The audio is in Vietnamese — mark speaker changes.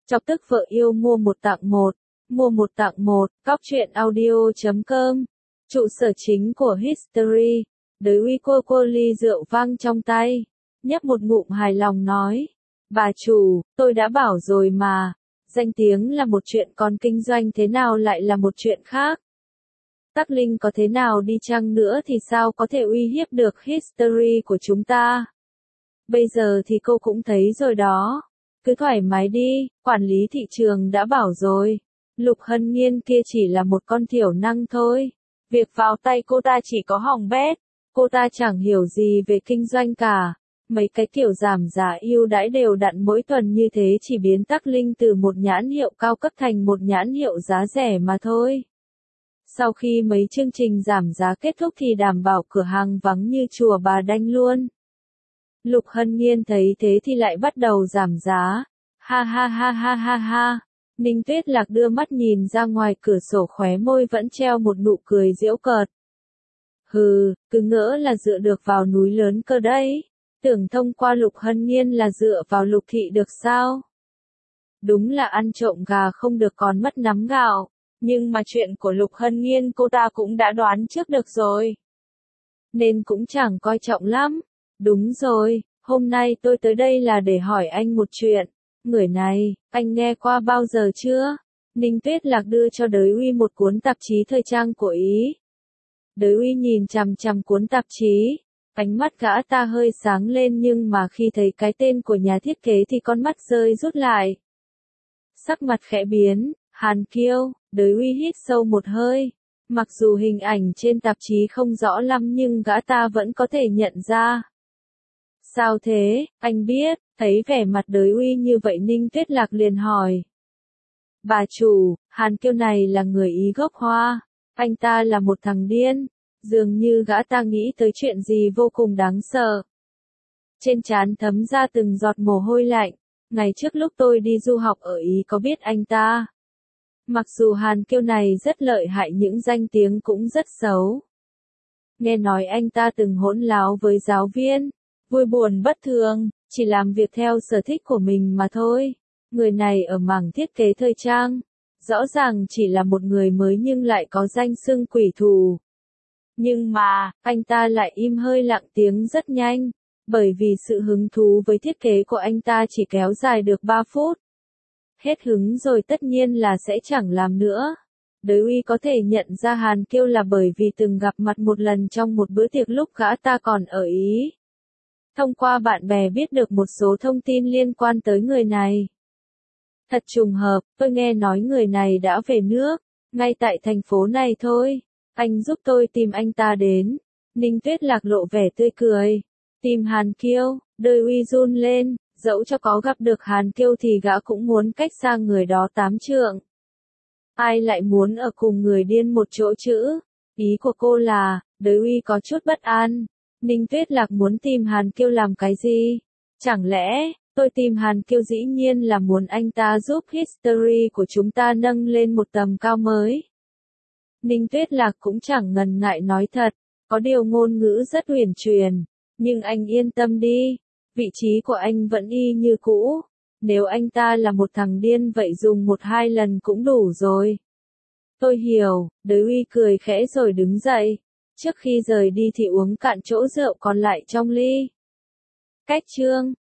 Speaker 1: Chọc tức vợ yêu mua một tặng một. Mua một tặng một, cóc.truyện.audio.com. Trụ sở chính của History. Đới uy cô ly rượu vang trong tay. Nhấp một ngụm hài lòng nói. Bà chủ, tôi đã bảo rồi mà. Danh tiếng là một chuyện còn kinh doanh thế nào lại là một chuyện khác. Tắc Linh có thế nào đi chăng nữa thì sao có thể uy hiếp được History của chúng ta. Bây giờ thì cô cũng thấy rồi đó. Cứ thoải mái đi, quản lý thị trường đã bảo rồi. Lục Hân Nhiên kia chỉ là một con thiểu năng thôi. Việc vào tay cô ta chỉ có hỏng bét. Cô ta chẳng hiểu gì về kinh doanh cả. Mấy cái kiểu giảm giá ưu đãi đều đặn mỗi tuần như thế chỉ biến Tắc Linh từ một nhãn hiệu cao cấp thành một nhãn hiệu giá rẻ mà thôi. Sau khi mấy chương trình giảm giá kết thúc thì đảm bảo cửa hàng vắng như chùa Bà Đanh luôn. Lục Hân Nhiên thấy thế thì lại bắt đầu giảm giá. Ha ha ha ha ha ha. Ninh Tuyết Lạc đưa mắt nhìn ra ngoài cửa sổ, khóe môi vẫn treo một nụ cười giễu cợt. Hừ, cứ ngỡ là dựa được vào núi lớn cơ đấy. Tưởng thông qua Lục Hân Nhiên là dựa vào Lục thị được sao? Đúng là ăn trộm gà không được còn mất nắm gạo. Nhưng mà chuyện của Lục Hân Nhiên cô ta cũng đã đoán trước được rồi. Nên cũng chẳng coi trọng lắm. Đúng rồi, hôm nay tôi tới đây là để hỏi anh một chuyện. Người này, anh nghe qua bao giờ chưa? Ninh Tuyết Lạc đưa cho Đới Uy một cuốn tạp chí thời trang của Ý. Đới Uy nhìn chằm chằm cuốn tạp chí. Ánh mắt gã ta hơi sáng lên nhưng mà khi thấy cái tên của nhà thiết kế thì con mắt rơi rút lại. Sắc mặt khẽ biến, Hàn Kiêu. Đới Uy hít sâu một hơi. Mặc dù hình ảnh trên tạp chí không rõ lắm nhưng gã ta vẫn có thể nhận ra. Sao thế, anh biết? Thấy vẻ mặt Đới Uy như vậy Ninh Tuyết Lạc liền hỏi. Bà chủ, Hàn Kiêu này là người Ý gốc Hoa. Anh ta là một thằng điên. Dường như gã ta nghĩ tới chuyện gì vô cùng đáng sợ. Trên trán thấm ra từng giọt mồ hôi lạnh. Ngày trước lúc tôi đi du học ở Ý có biết anh ta. Mặc dù Hàn Kiêu này rất lợi hại những danh tiếng cũng rất xấu. Nghe nói anh ta từng hỗn láo với giáo viên. Vui buồn bất thường, chỉ làm việc theo sở thích của mình mà thôi. Người này ở mảng thiết kế thời trang. Rõ ràng chỉ là một người mới nhưng lại có danh xưng quỷ thù. Nhưng mà, anh ta lại im hơi lặng tiếng rất nhanh. Bởi vì sự hứng thú với thiết kế của anh ta chỉ kéo dài được 3 phút. Hết hứng rồi tất nhiên là sẽ chẳng làm nữa. Đới Uy có thể nhận ra Hàn Kiêu là bởi vì từng gặp mặt một lần trong một bữa tiệc lúc gã ta còn ở Ý. Thông qua bạn bè biết được một số thông tin liên quan tới người này. Thật trùng hợp, tôi nghe nói người này đã về nước, ngay tại thành phố này thôi. Anh giúp tôi tìm anh ta đến. Ninh Tuyết Lạc lộ vẻ tươi cười. Tìm Hàn Kiêu, Đới Uy run lên, dẫu cho có gặp được Hàn Kiêu thì gã cũng muốn cách xa người đó 8 trượng. Ai lại muốn ở cùng người điên một chỗ chứ? Ý của cô là, Đới Uy có chút bất an. Ninh Tuyết Lạc muốn tìm Hàn Kiêu làm cái gì? Chẳng lẽ, tôi tìm Hàn Kiêu dĩ nhiên là muốn anh ta giúp History của chúng ta nâng lên một tầm cao mới. Ninh Tuyết Lạc cũng chẳng ngần ngại nói thật, có điều ngôn ngữ rất uyển chuyển, nhưng anh yên tâm đi, vị trí của anh vẫn y như cũ. Nếu anh ta là một thằng điên vậy dùng 1-2 lần cũng đủ rồi. Tôi hiểu, Đới Uy cười khẽ rồi đứng dậy. Trước khi rời đi thì uống cạn chỗ rượu còn lại trong ly. Cách chương